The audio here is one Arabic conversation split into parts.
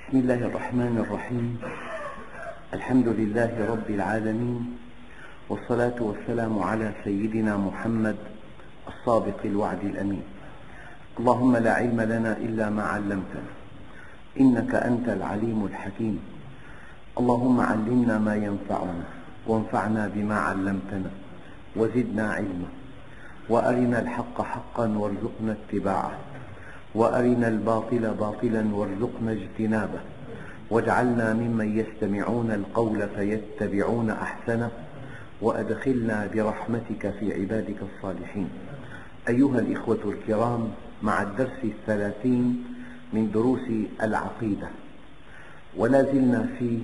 بسم الله الرحمن الرحيم. الحمد لله رب العالمين، والصلاة والسلام على سيدنا محمد الصادق الوعد الأمين. اللهم لا علم لنا إلا ما علمتنا، إنك أنت العليم الحكيم. اللهم علمنا ما ينفعنا وانفعنا بما علمتنا وزدنا علما، وأرنا الحق حقا وارزقنا اتباعه، وأرنا الباطل باطلا وارزقنا اجتنابه، واجعلنا ممن يستمعون القول فيتبعون أحسنه، وأدخلنا برحمتك في عبادك الصالحين. أيها الإخوة الكرام، مع الدرس 30 من دروس العقيدة، ولا زلنا في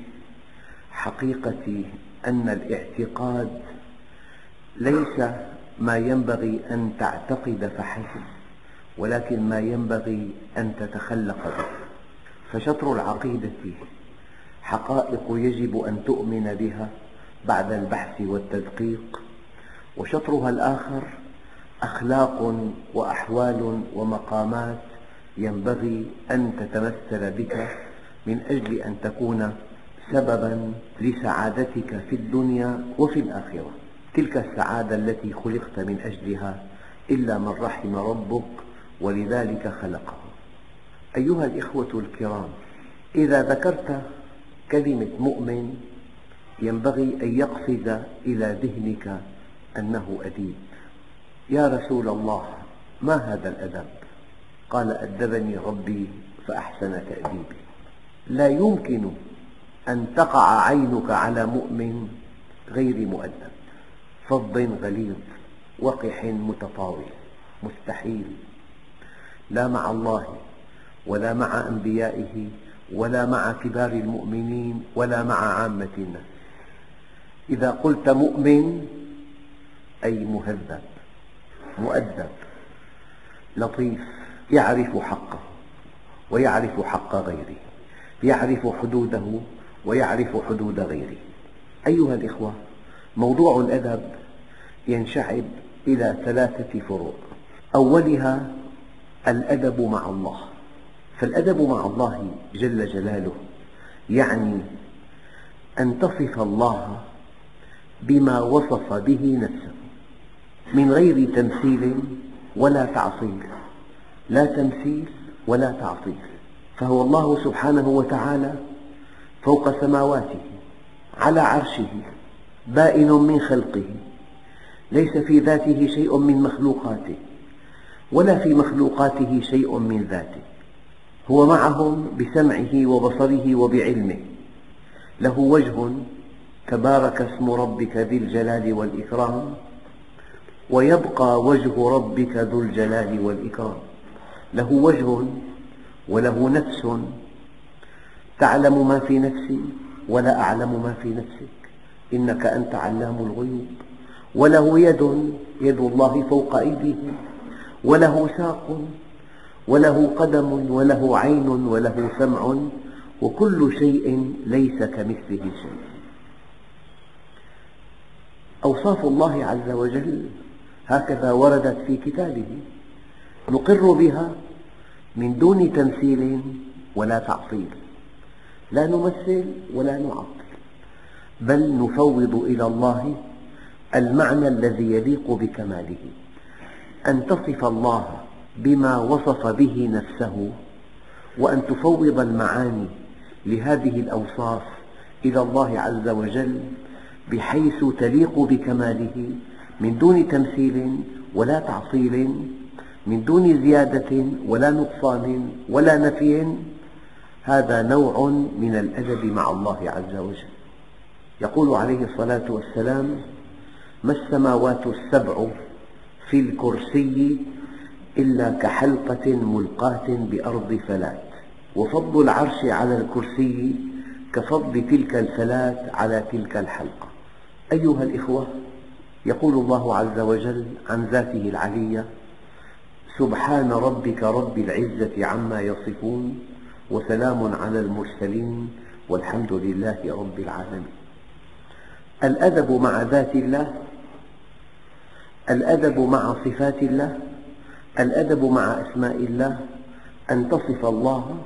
حقيقة أن الاعتقاد ليس ما ينبغي أن تعتقد فحسب، ولكن ما ينبغي أن تتخلق به. فشطر العقيدة حقائق يجب أن تؤمن بها بعد البحث والتدقيق، وشطرها الآخر أخلاق وأحوال ومقامات ينبغي أن تتمثل بك من أجل أن تكون سببا لسعادتك في الدنيا وفي الآخرة، تلك السعادة التي خلقت من أجلها، إلا من رحم ربك ولذلك خلقه. أيها الإخوة الكرام، إذا ذكرت كلمة مؤمن ينبغي أن يقفز إلى ذهنك أنه أديب. يا رسول الله، ما هذا الأدب؟ قال: أدبني ربي فأحسن تأديبي. لا يمكن أن تقع عينك على مؤمن غير مؤدب، فظ غليظ وقح متطاول، مستحيل، لا مع الله ولا مع أنبيائه ولا مع كبار المؤمنين ولا مع عامة الناس. إذا قلت مؤمن أي مهذب، مؤدب، لطيف، يعرف حقه ويعرف حق غيره، يعرف حدوده ويعرف حدود غيره. أيها الإخوة، موضوع الأدب ينشعب إلى 3 فروع. أولها الأدب مع الله. فالأدب مع الله جل جلاله يعني أن تصف الله بما وصف به نفسه من غير تمثيل ولا تعطيل، لا تمثيل ولا تعطيل. فهو الله سبحانه وتعالى فوق سماواته، على عرشه، بائن من خلقه، ليس في ذاته شيء من مخلوقاته ولا في مخلوقاته شيء من ذاته. هو معهم بسمعه وبصره وبعلمه، له وجه، تبارك اسم ربك ذي الجلال والإكرام، ويبقى وجه ربك ذو الجلال والإكرام. له وجه وله نفس، تعلم ما في نفسي ولا أعلم ما في نفسك، إنك أنت علام الغيوب. وله يد الله فوق أيديهم، وله ساق وله قدم وله عين وله سمع، وكل شيء ليس كمثله شيء. أوصاف الله عز وجل هكذا وردت في كتابه، نقر بها من دون تمثيل ولا تعطيل، لا نمثل ولا نعطل، بل نفوض إلى الله المعنى الذي يليق بكماله. أن تصف الله بما وصف به نفسه، وأن تفوض المعاني لهذه الأوصاف إلى الله عز وجل بحيث تليق بكماله، من دون تمثيل ولا تعطيل، من دون زيادة ولا نقصان ولا نفي. هذا نوع من الأدب مع الله عز وجل. يقول عليه الصلاة والسلام: ما السماوات السبع في الكرسي إلا كحلقة ملقاة بأرض فلات، وفضل العرش على الكرسي كفضل تلك الفلاة على تلك الحلقة. أيها الإخوة، يقول الله عز وجل عن ذاته العلية: سبحان ربك رب العزة عما يصفون، وسلام على المرسلين، والحمد لله رب العالمين. الأدب مع ذات الله، الأدب مع صفات الله، الأدب مع أسماء الله، أن تصف الله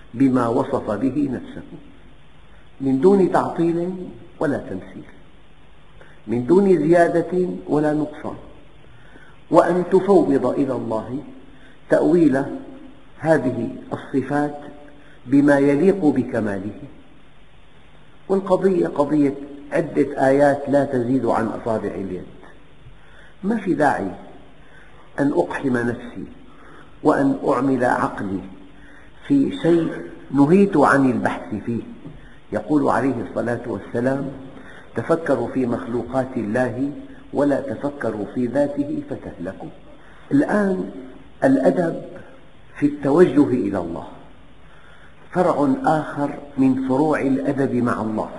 بما وصف به نفسه، من دون تعطيل ولا تمثيل، من دون زيادة ولا نقصان، وأن تفوض إلى الله تأويل هذه الصفات بما يليق بكماله. والقضية قضية عدة آيات لا تزيد عن أصابع اليد، ما في داعي أن أقحم نفسي وأن أعمل عقلي في شيء نهيت عن البحث فيه. يقول عليه الصلاة والسلام: تفكروا في مخلوقات الله ولا تفكروا في ذاته فتهلكوا. الآن الأدب في التوجه إلى الله فرع آخر من فروع الأدب مع الله.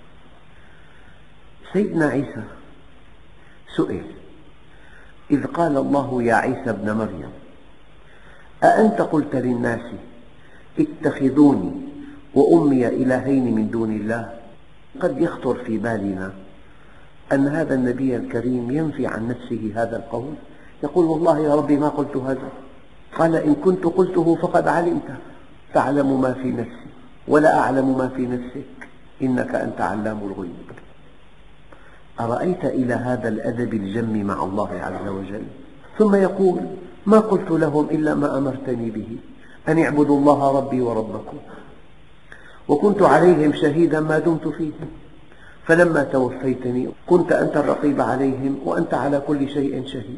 سيدنا عيسى سئل إذ قال الله يا عيسى ابن مريم أأنت قلت للناس اتخذوني وأمي إلهين من دون الله؟ قد يخطر في بالنا أن هذا النبي الكريم ينفي عن نفسه هذا القول، يقول والله يا ربي ما قلت هذا. قال إن كنت قلته فقد علمته، تعلم ما في نفسي ولا أعلم ما في نفسك، إنك أنت علام الغيوب. أرأيت إلى هذا الأدب الجم مع الله عز وجل؟ ثم يقول ما قلت لهم إلا ما أمرتني به، أن اعبدوا الله ربي وربكم، وكنت عليهم شهيدا ما دمت فيهم، فلما توفيتني كنت أنت الرقيب عليهم وأنت على كل شيء شهيد.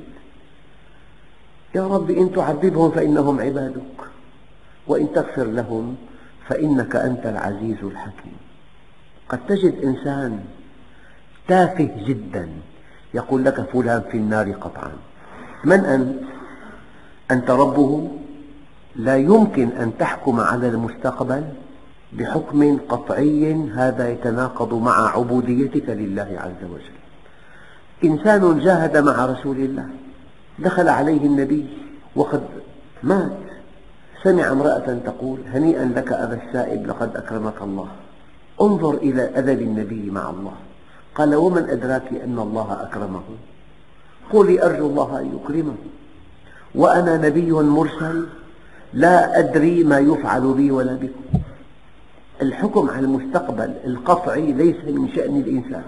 يا رب إن تعذبهم فإنهم عبادك، وإن تغفر لهم فإنك أنت العزيز الحكيم. قد تجد إنسان تافه جدا يقول لك فلان في النار قطعا. من أنت؟ أنت ربه، لا يمكن أن تحكم على المستقبل بحكم قطعي هذا يتناقض مع عبوديتك لله عز وجل. إنسان جاهد مع رسول الله، دخل عليه النبي وقد مات، سمع امرأة تقول هنيئا لك أبا السائب لقد أكرمك الله. انظر إلى أدب النبي مع الله، قال ومن أدراك أن الله أكرمه؟ قولي أرجو الله أن يكرمه، وأنا نبي مرسل لا أدري ما يفعل بي ولا بكم. الحكم على المستقبل القطعي ليس من شأن الإنسان.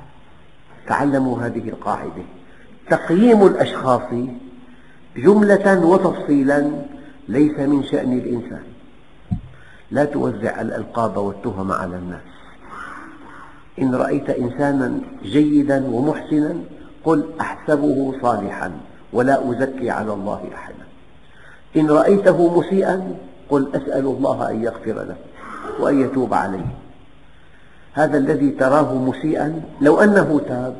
تعلموا هذه القاعدة: تقييم الأشخاص جملة وتفصيلا ليس من شأن الإنسان. لا توزع الألقاب والتهم على الناس. إن رأيت إنسانا جيدا ومحسنا قل أحسبه صالحا ولا أزكي على الله أحدا. إن رأيته مسيئا قل أسأل الله أن يغفر له وأن يتوب عليه. هذا الذي تراه مسيئا لو أنه تاب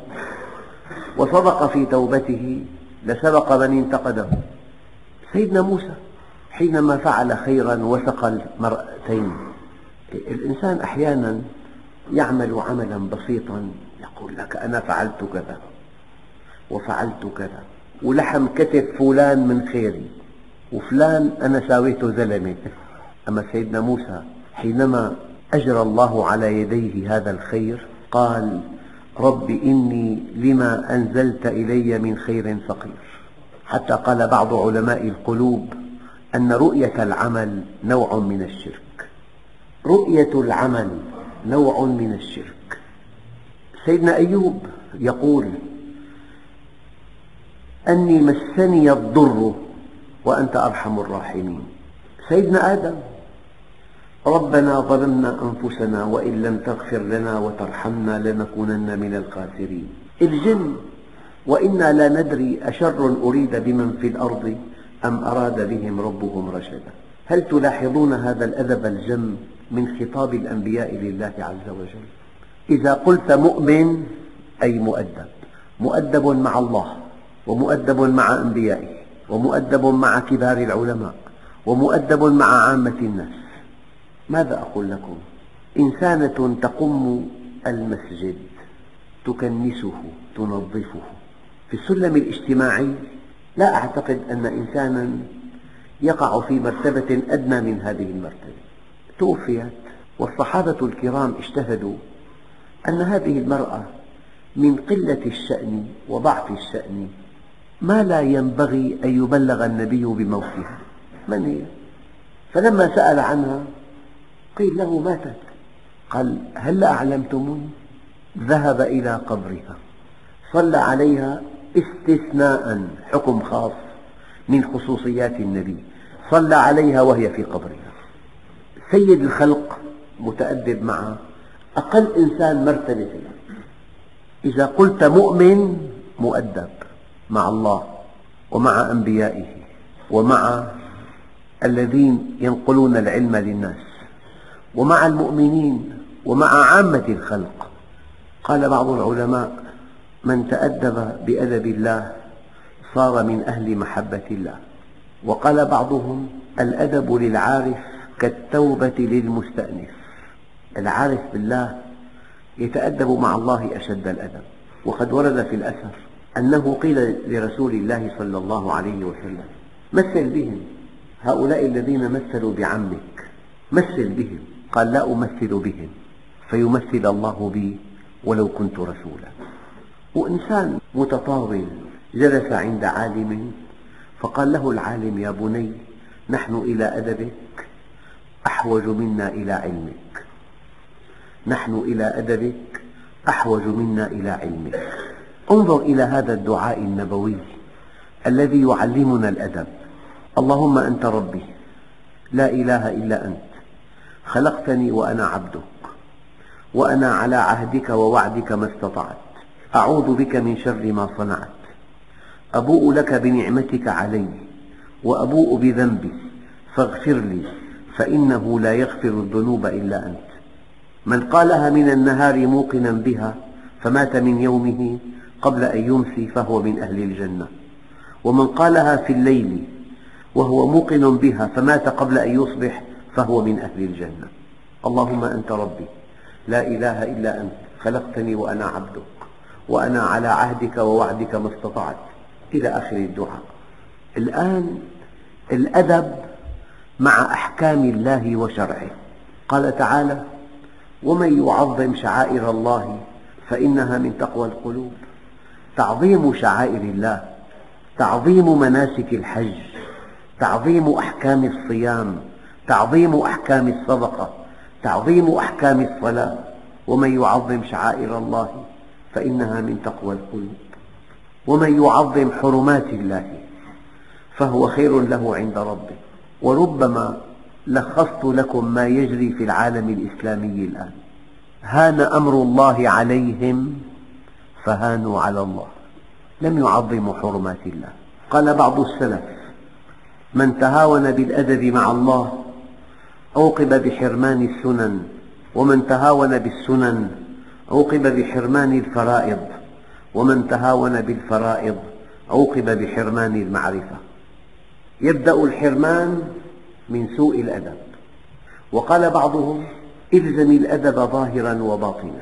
وصدق في توبته لسبق من انتقده. سيدنا موسى حينما فعل خيرا وسقى المرأتين. الإنسان أحيانا يعمل عملا بسيطا يقول لك أنا فعلت كذا وفعلت كذا، ولحم كتف فلان من خيري، وفلان أنا ساويته زلمة. أما سيدنا موسى حينما أجرى الله على يديه هذا الخير قال رب إني لما أنزلت إلي من خير فقير. حتى قال بعض علماء القلوب أن رؤية العمل نوع من الشرك. رؤية العمل نوع من الشرك. سيدنا أيوب يقول أني مسني الضر وأنت أرحم الراحمين. سيدنا آدم ربنا ظلمنا أنفسنا وإن لم تغفر لنا وترحمنا لنكونن من الخاسرين. الجن وإنا لا ندري أشر أريد بمن في الأرض أم أراد بهم ربهم رشدا. هل تلاحظون هذا الأدب الجم من خطاب الأنبياء لله عز وجل؟ إذا قلت مؤمن أي مؤدب، مؤدب مع الله ومؤدب مع أنبيائه ومؤدب مع كبار العلماء ومؤدب مع عامة الناس. ماذا أقول لكم؟ إنسانة تقم المسجد تكنسه تنظفه. في السلم الاجتماعي لا أعتقد أن إنسانا يقع في مرتبة أدنى من هذه المرتبة. توفيت والصحابة الكرام اجتهدوا أن هذه المرأة من قلة الشأن وضعف الشأن ما لا ينبغي أن يبلغ النبي بموتها. من هي؟ فلما سأل عنها قيل له ماتت. قال هل أعلمتموني؟ ذهب إلى قبرها، صلى عليها استثناء، حكم خاص من خصوصيات النبي، صلى عليها وهي في قبرها. سيد الخلق متأدب مع أقل إنسان مرتبة فيها. إذا قلت مؤمن مؤدب مع الله ومع أنبيائه ومع الذين ينقلون العلم للناس ومع المؤمنين ومع عامة الخلق. قال بعض العلماء من تأدب بأدب الله صار من أهل محبة الله. وقال بعضهم الأدب للعارف كالتوبة للمستأنف. العارف بالله يتأدب مع الله أشد الأدب. وقد ورد في الأثر أنه قيل لرسول الله صلى الله عليه وسلم مثل بهم، هؤلاء الذين مثلوا بعمك مثل بهم. قال لا أمثل بهم، فيمثل الله بي ولو كنت رسولا. وإنسان متطاول جلس عند عالم فقال له العالم يا بني نحن إلى أدبك أحوج منا إلى علمك، نحن إلى أدبك أحوج منا إلى علمك. انظر إلى هذا الدعاء النبوي الذي يعلمنا الأدب. اللهم أنت ربي لا إله إلا أنت، خلقتني وأنا عبدك، وأنا على عهدك ووعدك ما استطعت، أعوذ بك من شر ما صنعت، أبوء لك بنعمتك علي وأبوء بذنبي فاغفر لي فإنه لا يغفر الذنوب إلا أنت. من قالها من النهار موقنا بها فمات من يومه قبل أن يمسي فهو من أهل الجنة، ومن قالها في الليل وهو موقن بها فمات قبل أن يصبح فهو من أهل الجنة. اللهم أنت ربي لا إله إلا أنت، خلقتني وأنا عبدك، وأنا على عهدك ووعدك ما استطعت، إلى آخر الدعاء. الآن الأدب مع أحكام الله وشرعه. قال تعالى ومن يعظم شعائر الله فإنها من تقوى القلوب. تعظيم شعائر الله، تعظيم مناسك الحج، تعظيم أحكام الصيام، تعظيم أحكام الصدقة، تعظيم أحكام الصلاة. ومن يعظم شعائر الله فإنها من تقوى القلوب. ومن يعظم حرمات الله فهو خير له عند ربه. وربما لخصت لكم ما يجري في العالم الإسلامي الآن. هان أمر الله عليهم فهانوا على الله، لم يعظموا حرمات الله. قال بعض السلف من تهاون بالأدب مع الله عوقب بحرمان السنن، ومن تهاون بالسنن عوقب بحرمان الفرائض، ومن تهاون بالفرائض عوقب بحرمان المعرفة. يبدأ الحرمان من سوء الأدب. وقال بعضهم الزم الأدب ظاهرا وباطنا،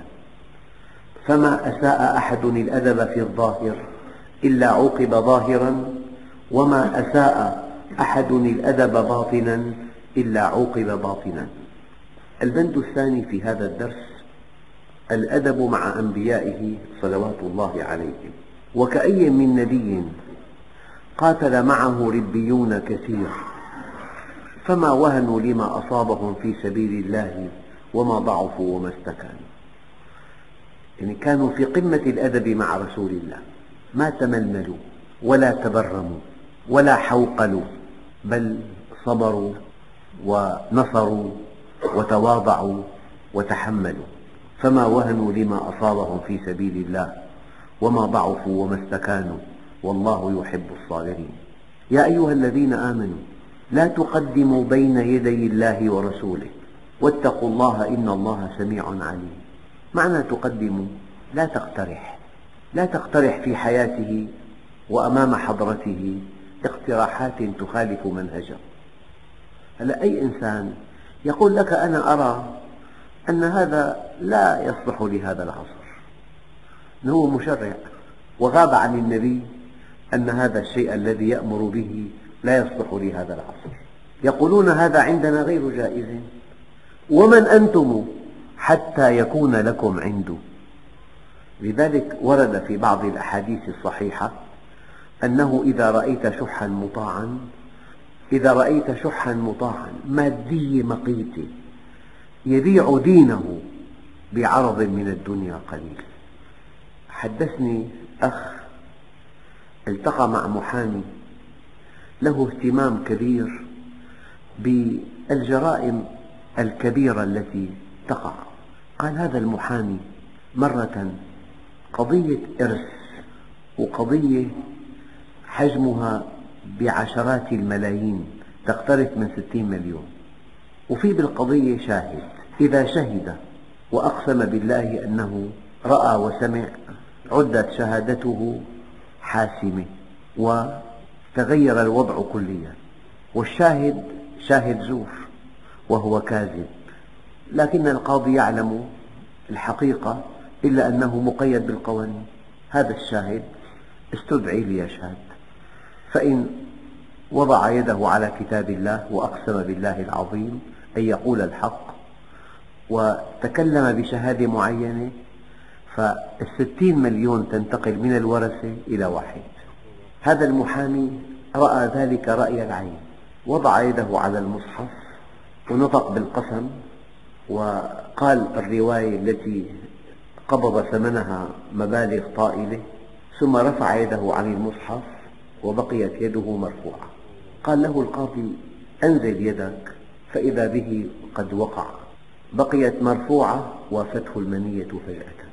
فما أساء أحد الأدب في الظاهر إلا عوقب ظاهرا، وما أساء أحد الأدب باطنا إلا عوقب باطنا. البند الثاني في هذا الدرس الأدب مع أنبيائه صلوات الله عليهم. وكأي من نبي قاتل معه ربيون كثير فما وهنوا لما أصابهم في سبيل الله وما ضعفوا وما استكانوا. يعني كانوا في قمة الأدب مع رسول الله، ما تململوا ولا تبرموا ولا حوقلوا، بل صبروا ونصروا وتواضعوا وتحملوا. فما وهنوا لما أصابهم في سبيل الله وما ضعفوا وما استكانوا والله يحب الصابرين. يا أيها الذين آمنوا لا تقدموا بين يدي الله ورسوله واتقوا الله إن الله سميع عليم. معنى تقدموا لا تقترح، لا تقترح في حياته وأمام حضرته اقتراحات تخالف منهجه. هلا أي إنسان يقول لك أنا أرى أن هذا لا يصلح لهذا العصر، هو مشرع وغاب عن النبي أن هذا الشيء الذي يأمر به لا يصلح لهذا العصر. يقولون هذا عندنا غير جائز. ومن أنتم حتى يكون لكم عنده. لذلك ورد في بعض الأحاديث الصحيحة أنه إذا رأيت شحا مطاعا مادي مقيت يبيع دينه بعرض من الدنيا قليل. حدثني أخ التقى مع محامي له اهتمام كبير بالجرائم الكبيرة التي تقع. قال هذا المحامي مرة قضية إرث، وقضية حجمها بعشرات الملايين تقترب من 60 مليون، وفي بالقضية شاهد، إذا شهد وأقسم بالله أنه رأى وسمع عدت شهادته حاسمة وتغير الوضع كليا، والشاهد شاهد زور وهو كاذب، لكن القاضي يعلم الحقيقة إلا أنه مقيد بالقوانين. هذا الشاهد استدعي ليشهد، فإن وضع يده على كتاب الله وأقسم بالله العظيم أن يقول الحق وتكلم بشهادة معينة، فال60 مليون تنتقل من الورثة إلى واحد. هذا المحامي رأى ذلك رأي العين، وضع يده على المصحف ونطق بالقسم وقال الرواية التي قبض ثمنها مبالغ طائلة، ثم رفع يده عن المصحف وبقيت يده مرفوعة. قال له القاضي أنزل يدك، فإذا به قد وقع، بقيت مرفوعة وافته المنية فجأة،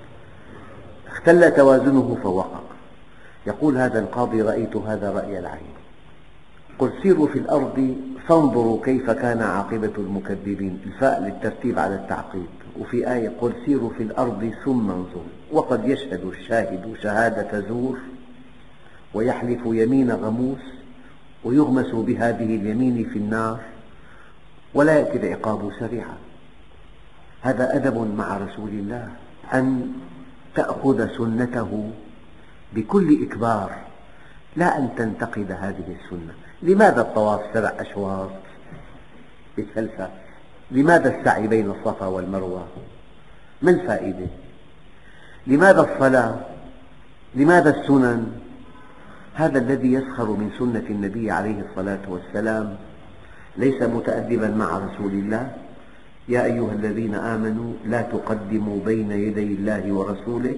اختل توازنه فوقع. يقول هذا القاضي رأيت هذا رأي العين، قل سيروا في الأرض فانظروا كيف كان عاقبة المكذبين، الفاء للترتيب على التعقيب، وفي آية قل سيروا في الأرض ثم انظروا. وقد يشهد الشاهد شهادة زور ويحلف يمين غموس ويغمس بهذه اليمين في النار ولا يأتي العقاب سريعا. هذا أدب مع رسول الله، أن تأخذ سنته بكل إكبار، لا أن تنتقد هذه السنة. لماذا الطواف 7 أشواط بثلثة؟ لماذا السعي بين الصفا والمروة؟ ما الفائدة؟ لماذا الصلاة؟ لماذا السنن؟ هذا الذي يسخر من سنة النبي عليه الصلاة والسلام ليس متأدبا مع رسول الله. يا أيها الذين آمنوا لا تقدموا بين يدي الله ورسوله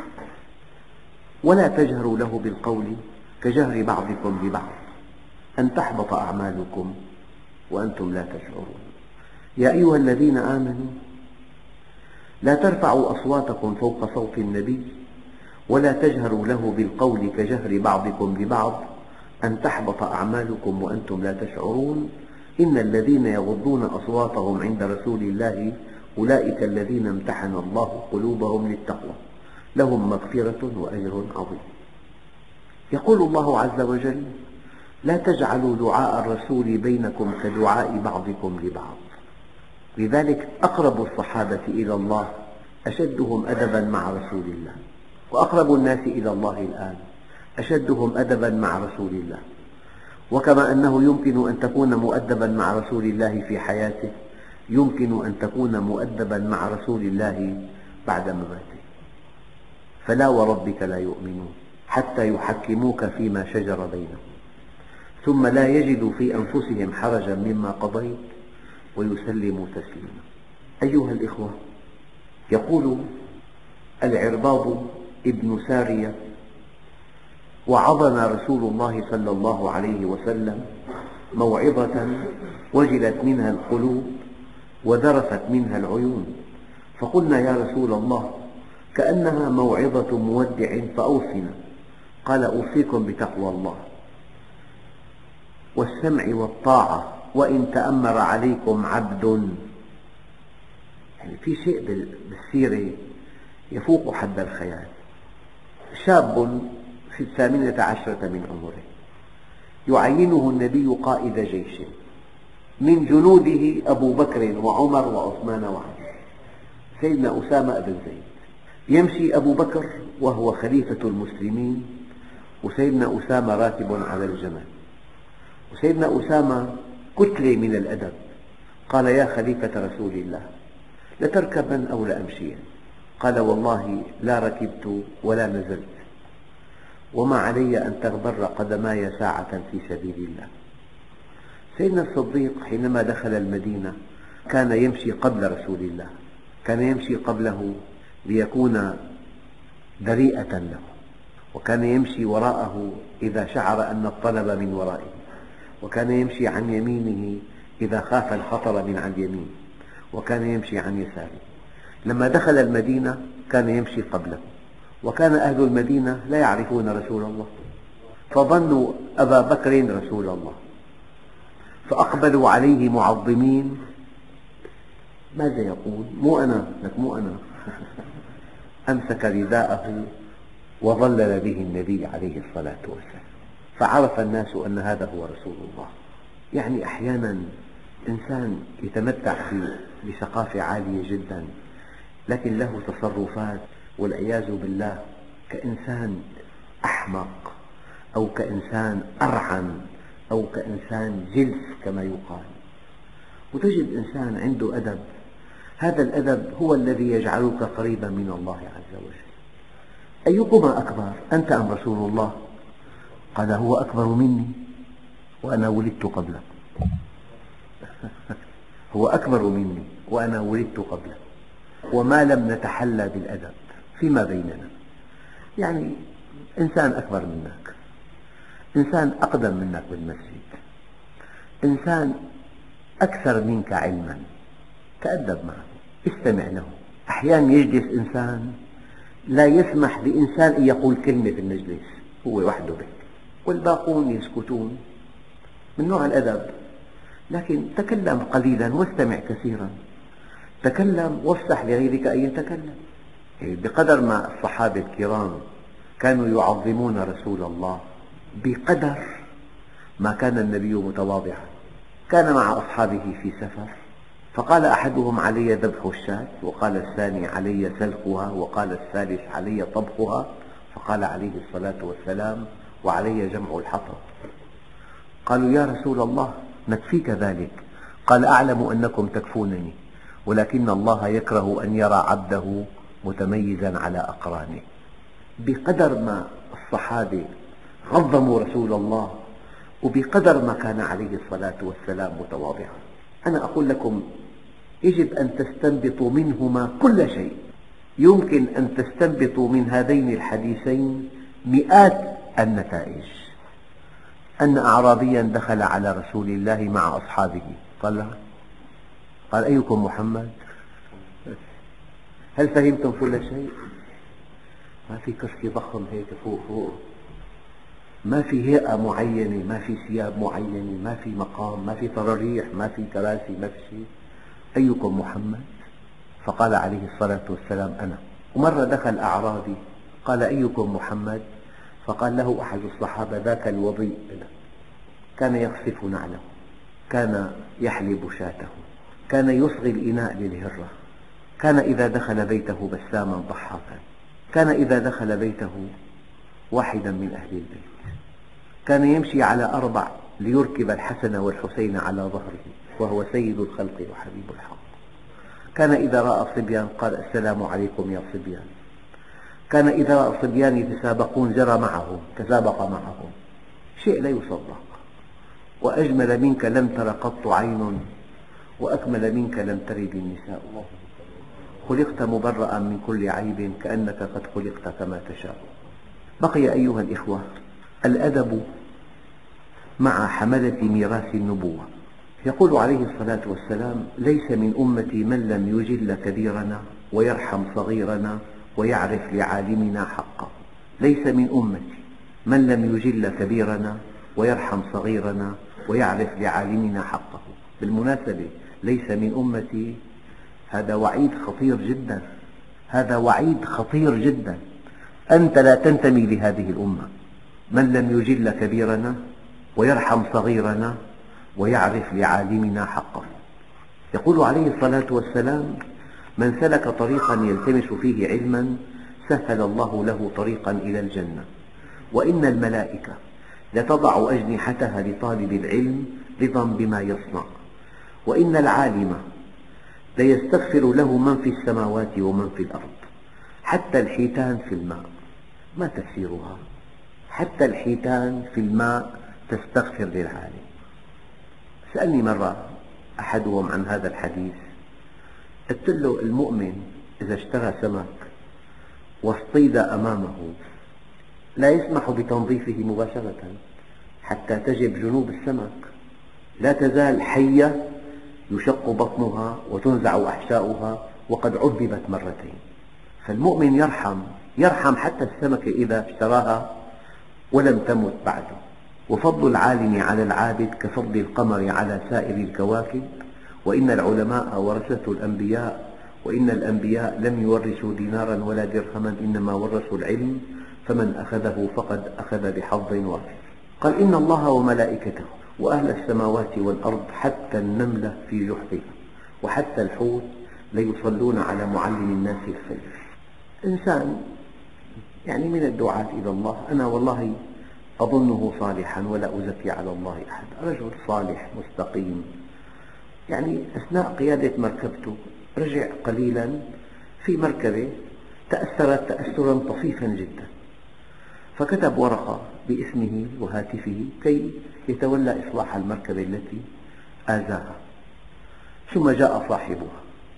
ولا تجهروا له بالقول كجهر بعضكم ببعض أن تحبط أعمالكم وأنتم لا تشعرون. يا أيها الذين آمنوا لا ترفعوا أصواتكم فوق صوت النبي ولا تجهروا له بالقول كجهر بعضكم ببعض أن تحبط أعمالكم وأنتم لا تشعرون. إن الذين يغضون أصواتهم عند رسول الله أولئك الذين امتحن الله قلوبهم للتقوى لهم مغفرة وأجر عظيم. يقول الله عز وجل لا تجعلوا دعاء الرسول بينكم كدعاء بعضكم لبعض. لذلك أقرب الصحابة إلى الله أشدهم أدبا مع رسول الله، وأقرب الناس إلى الله الآن أشدهم أدبا مع رسول الله. وكما أنه يمكن أن تكون مؤدبا مع رسول الله في حياته، يمكن أن تكون مؤدبا مع رسول الله بعد مماته. فلا وربك لا يؤمنون حتى يحكموك فيما شجر بينهم ثم لا يجدوا في أنفسهم حرجا مما قضيت ويسلموا تسليما. أيها الإخوة، يقول العرباض ابن سارية وعظنا رسول الله صلى الله عليه وسلم موعظة وجلت منها القلوب وذرفت منها العيون، فقلنا يا رسول الله كأنها موعظة مودع فأوصنا. قال أوصيكم بتقوى الله والسمع والطاعة وإن تأمر عليكم عبد. يعني في شيء بالسيرة يفوق حد الخيال. شاب في 18 من عمره يعينه النبي قائد جيش، من جنوده أبو بكر وعمر وعثمان وعلي. سيدنا أسامة بن زيد يمشي أبو بكر وهو خليفة المسلمين، وسيدنا أسامة راكب على الجمل، وسيدنا أسامة كتلة من الأدب. قال يا خليفة رسول الله لتركبن أو لأمشين؟ قال والله لا ركبت ولا نزلت، وما علي أن تغبر قدماي ساعة في سبيل الله. سيدنا الصديق حينما دخل المدينة كان يمشي قبل رسول الله، كان يمشي قبله ليكون بريئة له، وكان يمشي وراءه إذا شعر أن الطلب من ورائه، وكان يمشي عن يمينه إذا خاف الخطر من عن اليمين، وكان يمشي عن يساره. لما دخل المدينة كان يمشي قبله، وكان أهل المدينة لا يعرفون رسول الله، فظنوا أبا بكر رسول الله، فأقبلوا عليه معظمين. ماذا يقول؟ مو أنا، لك مو أنا. أمسك رداءه وظلل به النبي عليه الصلاة والسلام، فعرف الناس أن هذا هو رسول الله. يعني أحيانا إنسان يتمتع بثقافة عالية جدا، لكن له تصرفات والعياذ بالله كإنسان أحمق، أو كإنسان أرعن، أو كإنسان جلف كما يقال. وتجد إنسان عنده أدب، هذا الأدب هو الذي يجعلك قريبا من الله عز وجل. أيكما أكبر، أنت أم رسول الله؟ قال هو أكبر مني وأنا ولدت قبله. هو أكبر مني وأنا ولدت قبله، وما لم نتحلى بالأدب فيما بيننا. يعني إنسان أكبر منك، إنسان أقدم منك بالمسجد، إنسان أكثر منك علما، تأدب معه، استمع له. أحيانا يجلس إنسان لا يسمح لإنسان أن يقول كلمة في المجلس، هو وحده بك، والباقون يسكتون، من نوع الأدب. لكن تكلم قليلا واستمع كثيرا، تكلم وافسح لغيرك أن يتكلم. بقدر ما الصحابة الكرام كانوا يعظمون رسول الله، بقدر ما كان النبي متواضعا. كان مع أصحابه في سفر، فقال أحدهم علي ذبح الشاة، وقال الثاني علي سلخها، وقال الثالث علي طبخها، فقال عليه الصلاة والسلام وعلي جمع الحطب. قالوا يا رسول الله نكفيك ذلك. قال أعلم أنكم تكفونني، ولكن الله يكره أن يرى عبده متميزا على أقرانه. بقدر ما الصحابة عظموا رسول الله، وبقدر ما كان عليه الصلاة والسلام متواضعا. أنا أقول لكم يجب أن تستنبطوا منهما كل شيء. يمكن أن تستنبطوا من هذين الحديثين مئات النتائج. أن أعرابيا دخل على رسول الله مع أصحابه، قال أيكم محمد؟ هل فهمتم كل شيء؟ ما في كرسي ضخم هيك فوق، ما في هيئة معينة، ما في ثياب معينة، ما في مقام، ما في طراريح، ما في كراسي، ما في شيء. أيكم محمد؟ فقال عليه الصلاة والسلام أنا. ومرة دخل أعرابي قال أيكم محمد؟ فقال له أحد الصحابة ذاك الوضيء، كان يخسف نعله، كان يحلب شاته، كان يصغي الإناء للهرة، كان إذا دخل بيته بساما ضحاكا، كان إذا دخل بيته واحدا من أهل البيت، كان يمشي على 4 ليركب الحسن والحسين على ظهره، وهو سيد الخلق وحبيب الحق. كان إذا رأى صبيان قال السلام عليكم يا صبيان. كان إذا رأى صبيان يتسابقون جرى معهم، تسابق معهم. شيء لا يصدق. وأجمل منك لم تر قط عين، وأكمل منك لم تلد النساء. خلقت مبرأ من كل عيب، كأنك قد خلقت كما تشاء. بقي أيها الإخوة الأدب مع حملة ميراث النبوة. يقول عليه الصلاة والسلام ليس من أمتي من لم يجل كبيرنا ويرحم صغيرنا ويعرف لعالمنا حقه. ليس من أمتي من لم يجل كبيرنا ويرحم صغيرنا ويعرف لعالمنا حقه. بالمناسبة ليس من أمتي، هذا وعيد خطير جدا، هذا وعيد خطير جدا. أنت لا تنتمي لهذه الأمة. من لم يجل كبيرنا ويرحم صغيرنا ويعرف لعالمنا حقه. يقول عليه الصلاة والسلام من سلك طريقا يلتمس فيه علما سهل الله له طريقا إلى الجنة، وإن الملائكة لتضع أجنحتها لطالب العلم رضا بما يصنع، وإن العالم ليستغفر له من في السماوات ومن في الأرض، حتى الحيتان في الماء. ما تفسيرها؟ حتى الحيتان في الماء تستغفر للعالم. سألني مرة أحدهم عن هذا الحديث، قلت له المؤمن إذا اشترى سمك واصطيد أمامه لا يسمح بتنظيفه مباشرة حتى تجب جنوب السمك، لا تزال حية يشق بطنها وتنزع أحشاؤها وقد عذبت مرتين. فالمؤمن يرحم حتى السمكة إذا اشتراها ولم تمت بعده. وفضل العالم على العابد كفضل القمر على سائر الكواكب، وإن العلماء ورثة الأنبياء، وإن الأنبياء لم يورثوا دينارا ولا درهما إنما ورثوا العلم، فمن أخذه فقد أخذ بحظ وافر. قال إن الله وملائكته وأهل السماوات والأرض حتى النملة في جحرها وحتى الحوت ليصلون على معلم الناس الخير. إنسان من الدعاة إلى الله، أنا والله أظنه صالحا ولا أزكي على الله أحد، رجل صالح مستقيم، أثناء قيادة مركبته رجع قليلا في مركبة تأثرت تأثرا طفيفا جدا، فكتب ورقة باسمه وهاتفه كي يتولى إصلاح المركبة التي آذاها. ثم جاء صاحبها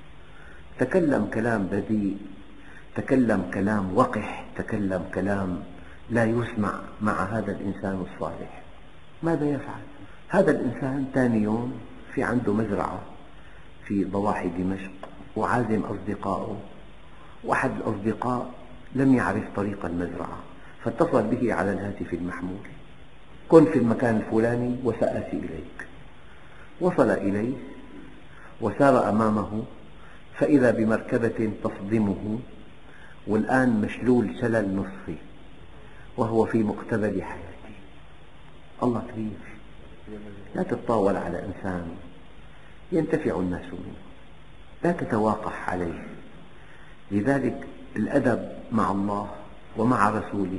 تكلم كلام بذيء، تكلم كلام وقح، تكلم كلام لا يسمع مع هذا الإنسان الصالح. ماذا يفعل؟ هذا الإنسان ثاني يوم في عنده مزرعة في ضواحي دمشق وعازم أصدقائه، وأحد الأصدقاء لم يعرف طريق المزرعة فاتصل به على الهاتف المحمول: كن في المكان الفلاني وسآتي إليك. وصل إليه وسار أمامه فإذا بمركبة تصدمه، والآن مشلول شلل نصفي وهو في مقتبل حياته. الله كبير، لا تتطاول على إنسان ينتفع الناس منه، لا تتواقح عليه. لذلك الأدب مع الله ومع رسوله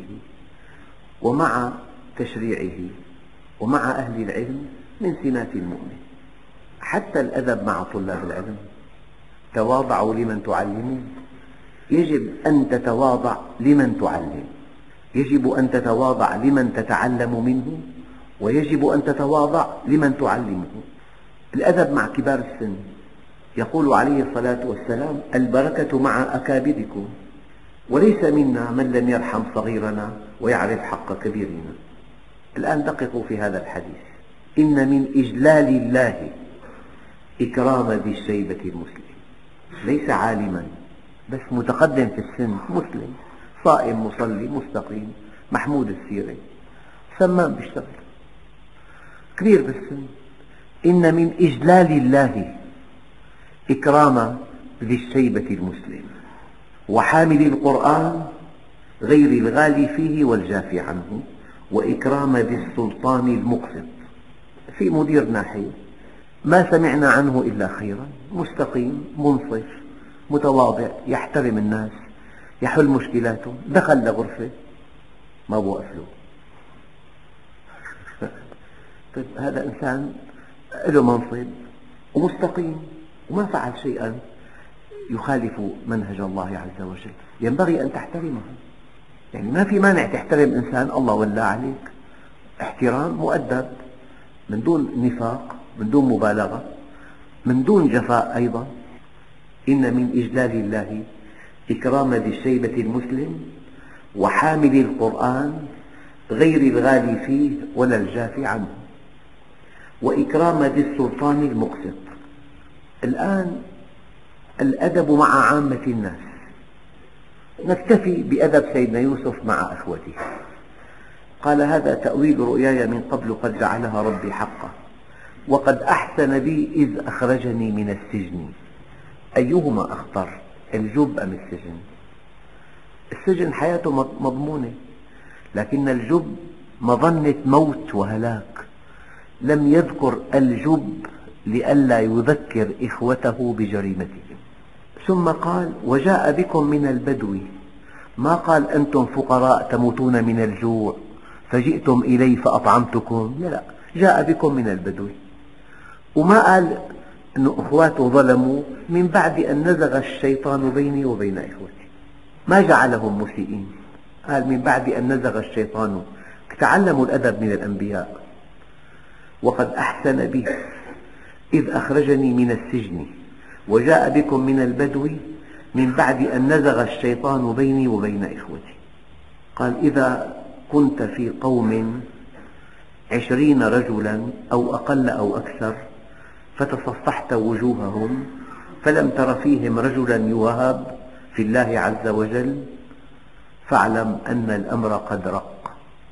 ومع تشريعه ومع أهل العلم من سمات المؤمن. حتى الأدب مع طلاب العلم: تواضعوا لمن تعلمون. يجب أن تتواضع لمن تعلم، يجب أن تتواضع لمن تتعلم منه، ويجب أن تتواضع لمن تعلمه. الأدب مع كبار السن، يقول عليه الصلاة والسلام: البركة مع أكابركم، وليس منا من لم يرحم صغيرنا ويعرف حق كبيرنا. الآن دققوا في هذا الحديث: إن من إجلال الله إكرام ذي الشيبة المسلم. ليس عالما بس متقدم في السن، مسلم صائم مصلي مستقيم محمود السيرة سمان بيشتغل كبير بالسن. إن من إجلال الله إكرام ذي الشيبة المسلم وحامل القرآن غير الغالي فيه والجافي عنه، وإكرام ذي السلطان المقسط. في مدير ناحية ما سمعنا عنه إلا خيرا، مستقيم منصف متواضع يحترم الناس يحل مشكلاته، دخل لغرفة ما بوقف له. طيب هذا إنسان له منصب ومستقيم وما فعل شيئا يخالف منهج الله عز وجل، ينبغي أن تحترمه. ما في مانع تحترم إنسان الله ولى عليك، احترام مؤدب من دون نفاق، من دون مبالغة، من دون جفاء أيضا. إن من إجلال الله إكرام ذي الشيبة المسلم وحامل القرآن غير الغالي فيه ولا الجافي عنه، وإكرام ذي السلطان المقسط. الآن الأدب مع عامة الناس. نكتفي بأدب سيدنا يوسف مع أخوته. قال: هذا تأويل رؤياي من قبل قد جعلها ربي حقا، وقد أحسن بي إذ أخرجني من السجن. أيهما أخطر، الجب أم السجن؟ السجن حياته مضمونة، لكن الجب مظنة موت وهلاك. لم يذكر الجب لئلا يذكر إخوته بجريمتهم. ثم قال: وجاء بكم من البدو. ما قال أنتم فقراء تموتون من الجوع فجئتم إلي فأطعمتكم، لا، جاء بكم من البدو. وما قال أن أخواته ظلموا من بعد أن نزغ الشيطان بيني وبين إخوتي، ما جعلهم مسيئين، قال من بعد أن نزغ الشيطان. تعلموا الأدب من الأنبياء. وقد أحسن به إذ أخرجني من السجن وجاء بكم من البدو من بعد أن نزغ الشيطان بيني وبين إخوتي. قال إذا كنت في قوم 20 رجلا أو أقل أو أكثر فتصفحت وجوههم فلم تر فيهم رجلا يهاب في الله عز وجل فاعلم أن الأمر قد رق.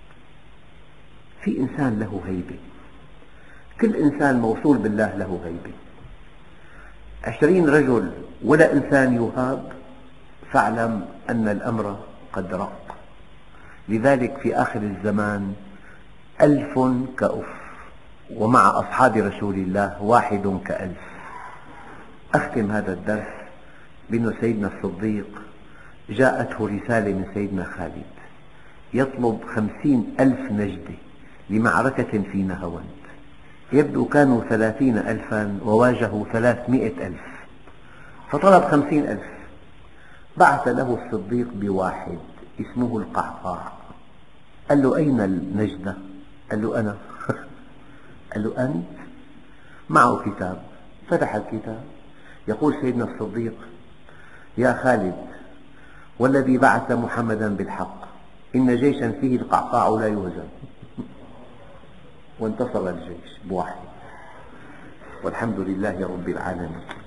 في إنسان له هيبة، كل إنسان موصول بالله له هيبة. 20 رجل ولا إنسان يهاب فاعلم أن الأمر قد رق. لذلك في آخر الزمان 1000 كأف، ومع أصحاب رسول الله 1 كألف. أختم هذا الدرس بأن سيدنا الصديق جاءته رسالة من سيدنا خالد يطلب 50,000 نجدة لمعركة في نهاوند. يبدو كانوا 30,000 وواجهوا 300,000، فطلب 50,000. بعث له الصديق بواحد اسمه القعقاع، قال له أين النجدة؟ قال له أنا. قال له أنت؟ معه كتاب، فتح الكتاب يقول سيدنا الصديق يا خالد والذي بعث محمدا بالحق إن جيشا فيه القعقاع لا يهزم. وانتصر الجيش بواحد، والحمد لله رب العالمين.